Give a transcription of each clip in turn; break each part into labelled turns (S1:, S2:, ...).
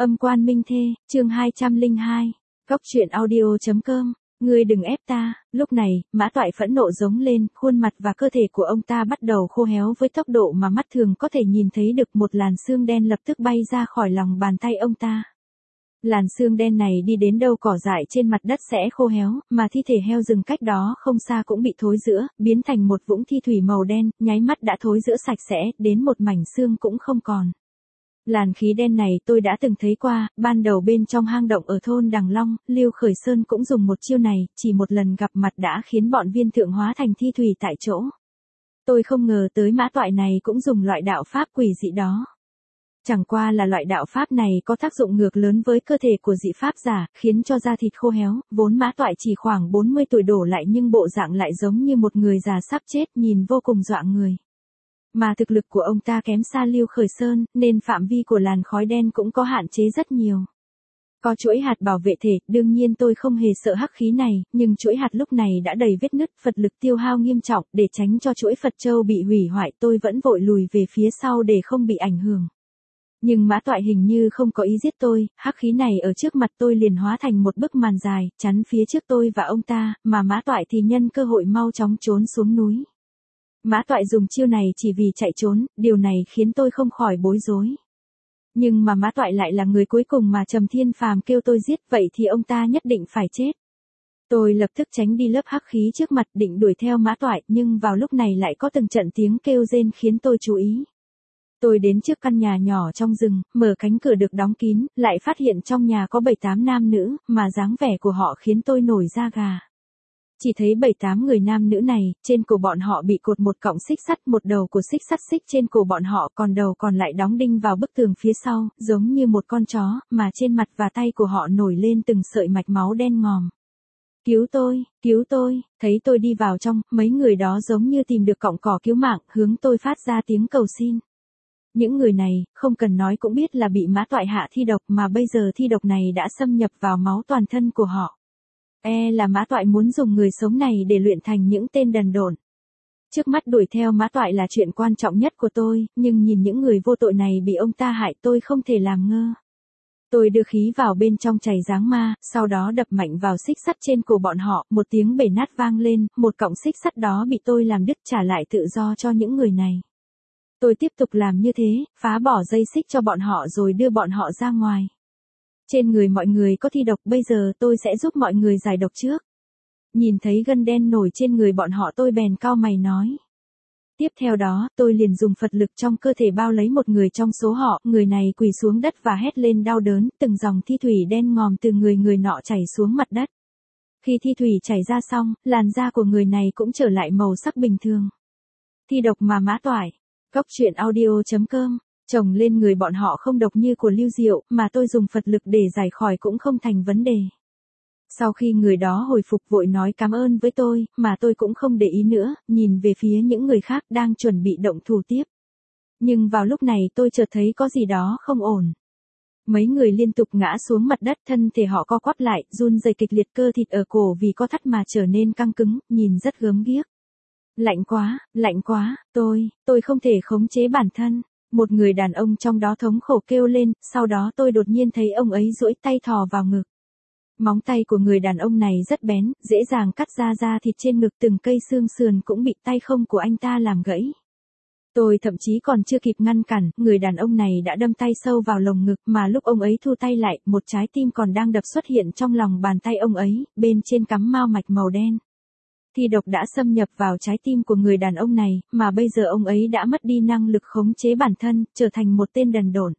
S1: Âm quan minh thê, chương 202. Cóc truyện audio.com. Ngươi đừng ép ta. Lúc này, Mã Toại phẫn nộ giống lên, khuôn mặt và cơ thể của ông ta bắt đầu khô héo với tốc độ mà mắt thường có thể nhìn thấy được. Một làn xương đen lập tức bay ra khỏi lòng bàn tay ông ta. Làn xương đen này đi đến đâu cỏ dại trên mặt đất sẽ khô héo, mà thi thể heo rừng cách đó không xa cũng bị thối rữa, biến thành một vũng thi thủy màu đen, nháy mắt đã thối rữa sạch sẽ, đến một mảnh xương cũng không còn. Làn khí đen này tôi đã từng thấy qua, ban đầu bên trong hang động ở thôn Đằng Long, Lưu Khởi Sơn cũng dùng một chiêu này, chỉ một lần gặp mặt đã khiến bọn viên thượng hóa thành thi thủy tại chỗ. Tôi không ngờ tới Mã Toại này cũng dùng loại đạo pháp quỷ dị đó. Chẳng qua là loại đạo pháp này có tác dụng ngược lớn với cơ thể của dị pháp giả, khiến cho da thịt khô héo, vốn Mã Toại chỉ khoảng 40 tuổi đổ lại nhưng bộ dạng lại giống như một người già sắp chết, nhìn vô cùng dọa người. Mà thực lực của ông ta kém xa Lưu Khởi Sơn, nên phạm vi của làn khói đen cũng có hạn chế rất nhiều. Có chuỗi hạt bảo vệ thể, đương nhiên tôi không hề sợ hắc khí này, nhưng chuỗi hạt lúc này đã đầy vết nứt, Phật lực tiêu hao nghiêm trọng, để tránh cho chuỗi Phật châu bị hủy hoại, tôi vẫn vội lùi về phía sau để không bị ảnh hưởng. Nhưng Mã Toại hình như không có ý giết tôi, hắc khí này ở trước mặt tôi liền hóa thành một bức màn dài, chắn phía trước tôi và ông ta, mà Mã Toại thì nhân cơ hội mau chóng trốn xuống núi. Mã Toại dùng chiêu này chỉ vì chạy trốn, điều này khiến tôi không khỏi bối rối. Nhưng mà Mã Toại lại là người cuối cùng mà Trầm Thiên Phàm kêu tôi giết, vậy thì ông ta nhất định phải chết. Tôi lập tức tránh đi lớp hắc khí trước mặt định đuổi theo Mã Toại, nhưng vào lúc này lại có từng trận tiếng kêu rên khiến tôi chú ý. Tôi đến trước căn nhà nhỏ trong rừng, mở cánh cửa được đóng kín, lại phát hiện trong nhà có 7-8 nam nữ, mà dáng vẻ của họ khiến tôi nổi da gà. Chỉ thấy 7-8 người nam nữ này, trên cổ bọn họ bị cột một cọng xích sắt, một đầu của xích sắt xích trên cổ bọn họ, còn đầu còn lại đóng đinh vào bức tường phía sau, giống như một con chó, mà trên mặt và tay của họ nổi lên từng sợi mạch máu đen ngòm. Cứu tôi, thấy tôi đi vào trong, mấy người đó giống như tìm được cọng cỏ cứu mạng, hướng tôi phát ra tiếng cầu xin. Những người này, không cần nói cũng biết là bị Mã Toại hạ thi độc, mà bây giờ thi độc này đã xâm nhập vào máu toàn thân của họ. Là Mã Toại muốn dùng người sống này để luyện thành những tên đần độn. Trước mắt đuổi theo Mã Toại là chuyện quan trọng nhất của tôi, nhưng nhìn những người vô tội này bị ông ta hại tôi không thể làm ngơ. Tôi đưa khí vào bên trong chày giáng ma, sau đó đập mạnh vào xích sắt trên cổ bọn họ, một tiếng bể nát vang lên, một cọng xích sắt đó bị tôi làm đứt, trả lại tự do cho những người này. Tôi tiếp tục làm như thế, phá bỏ dây xích cho bọn họ rồi đưa bọn họ ra ngoài. Trên người mọi người có thi độc, bây giờ tôi sẽ giúp mọi người giải độc trước. Nhìn thấy gân đen nổi trên người bọn họ tôi bèn cau mày nói. Tiếp theo đó, tôi liền dùng Phật lực trong cơ thể bao lấy một người trong số họ, người này quỳ xuống đất và hét lên đau đớn, từng dòng thi thủy đen ngòm từ người nọ chảy xuống mặt đất. Khi thi thủy chảy ra xong, làn da của người này cũng trở lại màu sắc bình thường. Thi độc mà Mã Toại. Cóc truyện audio.com. Chồng lên người bọn họ không độc như của Lưu Diệu, mà tôi dùng Phật lực để giải khỏi cũng không thành vấn đề. Sau khi người đó hồi phục vội nói cảm ơn với tôi, mà tôi cũng không để ý nữa, nhìn về phía những người khác đang chuẩn bị động thủ tiếp. Nhưng vào lúc này tôi chợt thấy có gì đó không ổn. Mấy người liên tục ngã xuống mặt đất, thân thể họ co quắp lại, run rẩy kịch liệt, cơ thịt ở cổ vì co thắt mà trở nên căng cứng, nhìn rất gớm ghiếc. Lạnh quá, tôi không thể khống chế bản thân. Một người đàn ông trong đó thống khổ kêu lên, sau đó tôi đột nhiên thấy ông ấy duỗi tay thò vào ngực. Móng tay của người đàn ông này rất bén, dễ dàng cắt ra da thịt trên ngực, từng cây xương sườn cũng bị tay không của anh ta làm gãy. Tôi thậm chí còn chưa kịp ngăn cản, người đàn ông này đã đâm tay sâu vào lồng ngực, mà lúc ông ấy thu tay lại, một trái tim còn đang đập xuất hiện trong lòng bàn tay ông ấy, bên trên cắm mao mạch màu đen. Thi độc đã xâm nhập vào trái tim của người đàn ông này, mà bây giờ ông ấy đã mất đi năng lực khống chế bản thân, trở thành một tên đần độn.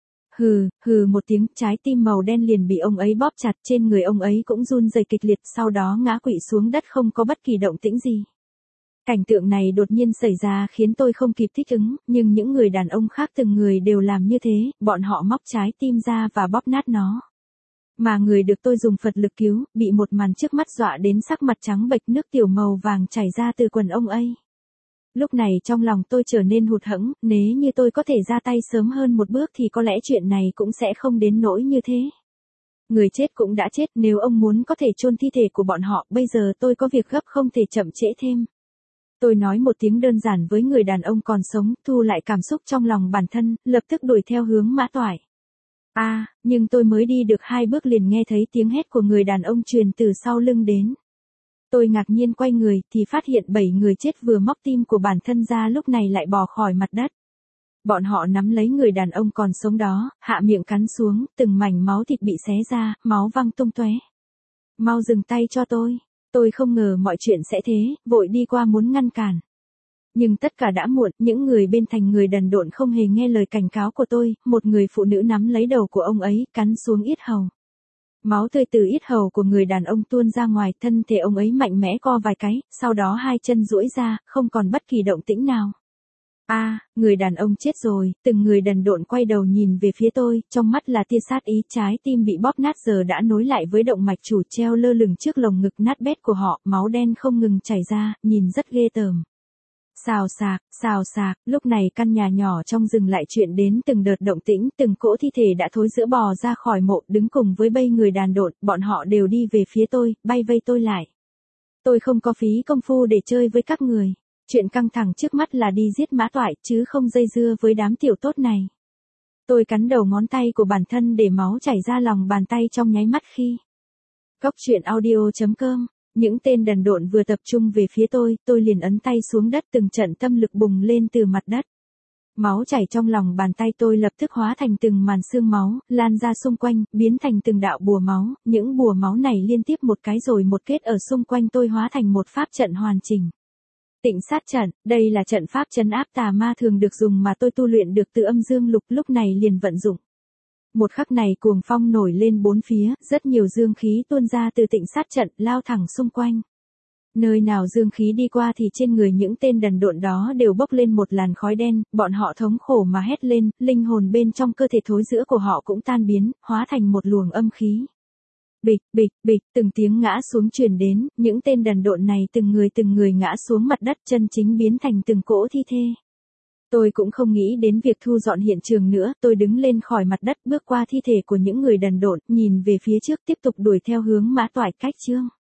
S1: Hừ một tiếng, trái tim màu đen liền bị ông ấy bóp chặt, trên người ông ấy cũng run rẩy kịch liệt, sau đó ngã quỵ xuống đất không có bất kỳ động tĩnh gì. Cảnh tượng này đột nhiên xảy ra khiến tôi không kịp thích ứng, nhưng những người đàn ông khác từng người đều làm như thế, bọn họ móc trái tim ra và bóp nát nó. Mà người được tôi dùng Phật lực cứu, bị một màn trước mắt dọa đến sắc mặt trắng bệch, nước tiểu màu vàng chảy ra từ quần ông ấy. Lúc này trong lòng tôi trở nên hụt hẫng, nếu như tôi có thể ra tay sớm hơn một bước thì có lẽ chuyện này cũng sẽ không đến nỗi như thế. Người chết cũng đã chết, nếu ông muốn có thể chôn thi thể của bọn họ, bây giờ tôi có việc gấp không thể chậm trễ thêm. Tôi nói một tiếng đơn giản với người đàn ông còn sống, thu lại cảm xúc trong lòng bản thân, lập tức đuổi theo hướng Mã Toại. Nhưng tôi mới đi được 2 bước liền nghe thấy tiếng hét của người đàn ông truyền từ sau lưng đến. Tôi ngạc nhiên quay người thì phát hiện 7 người chết vừa móc tim của bản thân ra lúc này lại bò khỏi mặt đất. Bọn họ nắm lấy người đàn ông còn sống đó, hạ miệng cắn xuống, từng mảnh máu thịt bị xé ra, máu văng tung tóe. Mau dừng tay cho tôi. Tôi không ngờ mọi chuyện sẽ thế, vội đi qua muốn ngăn cản. Nhưng tất cả đã muộn, những người bên thành người đần độn không hề nghe lời cảnh cáo của tôi, một người phụ nữ nắm lấy đầu của ông ấy, cắn xuống yết hầu. Máu tươi từ yết hầu của người đàn ông tuôn ra ngoài, thân thể ông ấy mạnh mẽ co vài cái, sau đó 2 chân duỗi ra, không còn bất kỳ động tĩnh nào. Người đàn ông chết rồi, từng người đần độn quay đầu nhìn về phía tôi, trong mắt là tia sát ý, trái tim bị bóp nát giờ đã nối lại với động mạch chủ treo lơ lửng trước lồng ngực nát bét của họ, máu đen không ngừng chảy ra, nhìn rất ghê tởm. Xào xạc, lúc này căn nhà nhỏ trong rừng lại chuyện đến từng đợt động tĩnh, từng cỗ thi thể đã thối rữa bò ra khỏi mộ, đứng cùng với bầy người đàn độn, bọn họ đều đi về phía tôi, bay vây tôi lại. Tôi không có phí công phu để chơi với các người. Chuyện căng thẳng trước mắt là đi giết Mã Toại, chứ không dây dưa với đám tiểu tốt này. Tôi cắn đầu ngón tay của bản thân để máu chảy ra lòng bàn tay trong nháy mắt khi. Cốc truyện audio.com. Những tên đần độn vừa tập trung về phía tôi liền ấn tay xuống đất, từng trận tâm lực bùng lên từ mặt đất. Máu chảy trong lòng bàn tay tôi lập tức hóa thành từng màn xương máu, lan ra xung quanh, biến thành từng đạo bùa máu, những bùa máu này liên tiếp một cái rồi một kết ở xung quanh tôi hóa thành một pháp trận hoàn chỉnh. Tịnh sát trận, đây là trận pháp trấn áp tà ma thường được dùng mà tôi tu luyện được từ âm dương lục, lúc này liền vận dụng. Một khắc này cuồng phong nổi lên bốn phía, rất nhiều dương khí tuôn ra từ tịnh sát trận, lao thẳng xung quanh. Nơi nào dương khí đi qua thì trên người những tên đần độn đó đều bốc lên một làn khói đen, bọn họ thống khổ mà hét lên, linh hồn bên trong cơ thể thối rữa của họ cũng tan biến, hóa thành một luồng âm khí. Bịch, bịch, bịch, từng tiếng ngã xuống truyền đến, những tên đần độn này từng người ngã xuống mặt đất, chân chính biến thành từng cỗ thi thể. Tôi cũng không nghĩ đến việc thu dọn hiện trường nữa, tôi đứng lên khỏi mặt đất, bước qua thi thể của những người đần độn, nhìn về phía trước tiếp tục đuổi theo hướng Mã Toại cách chương.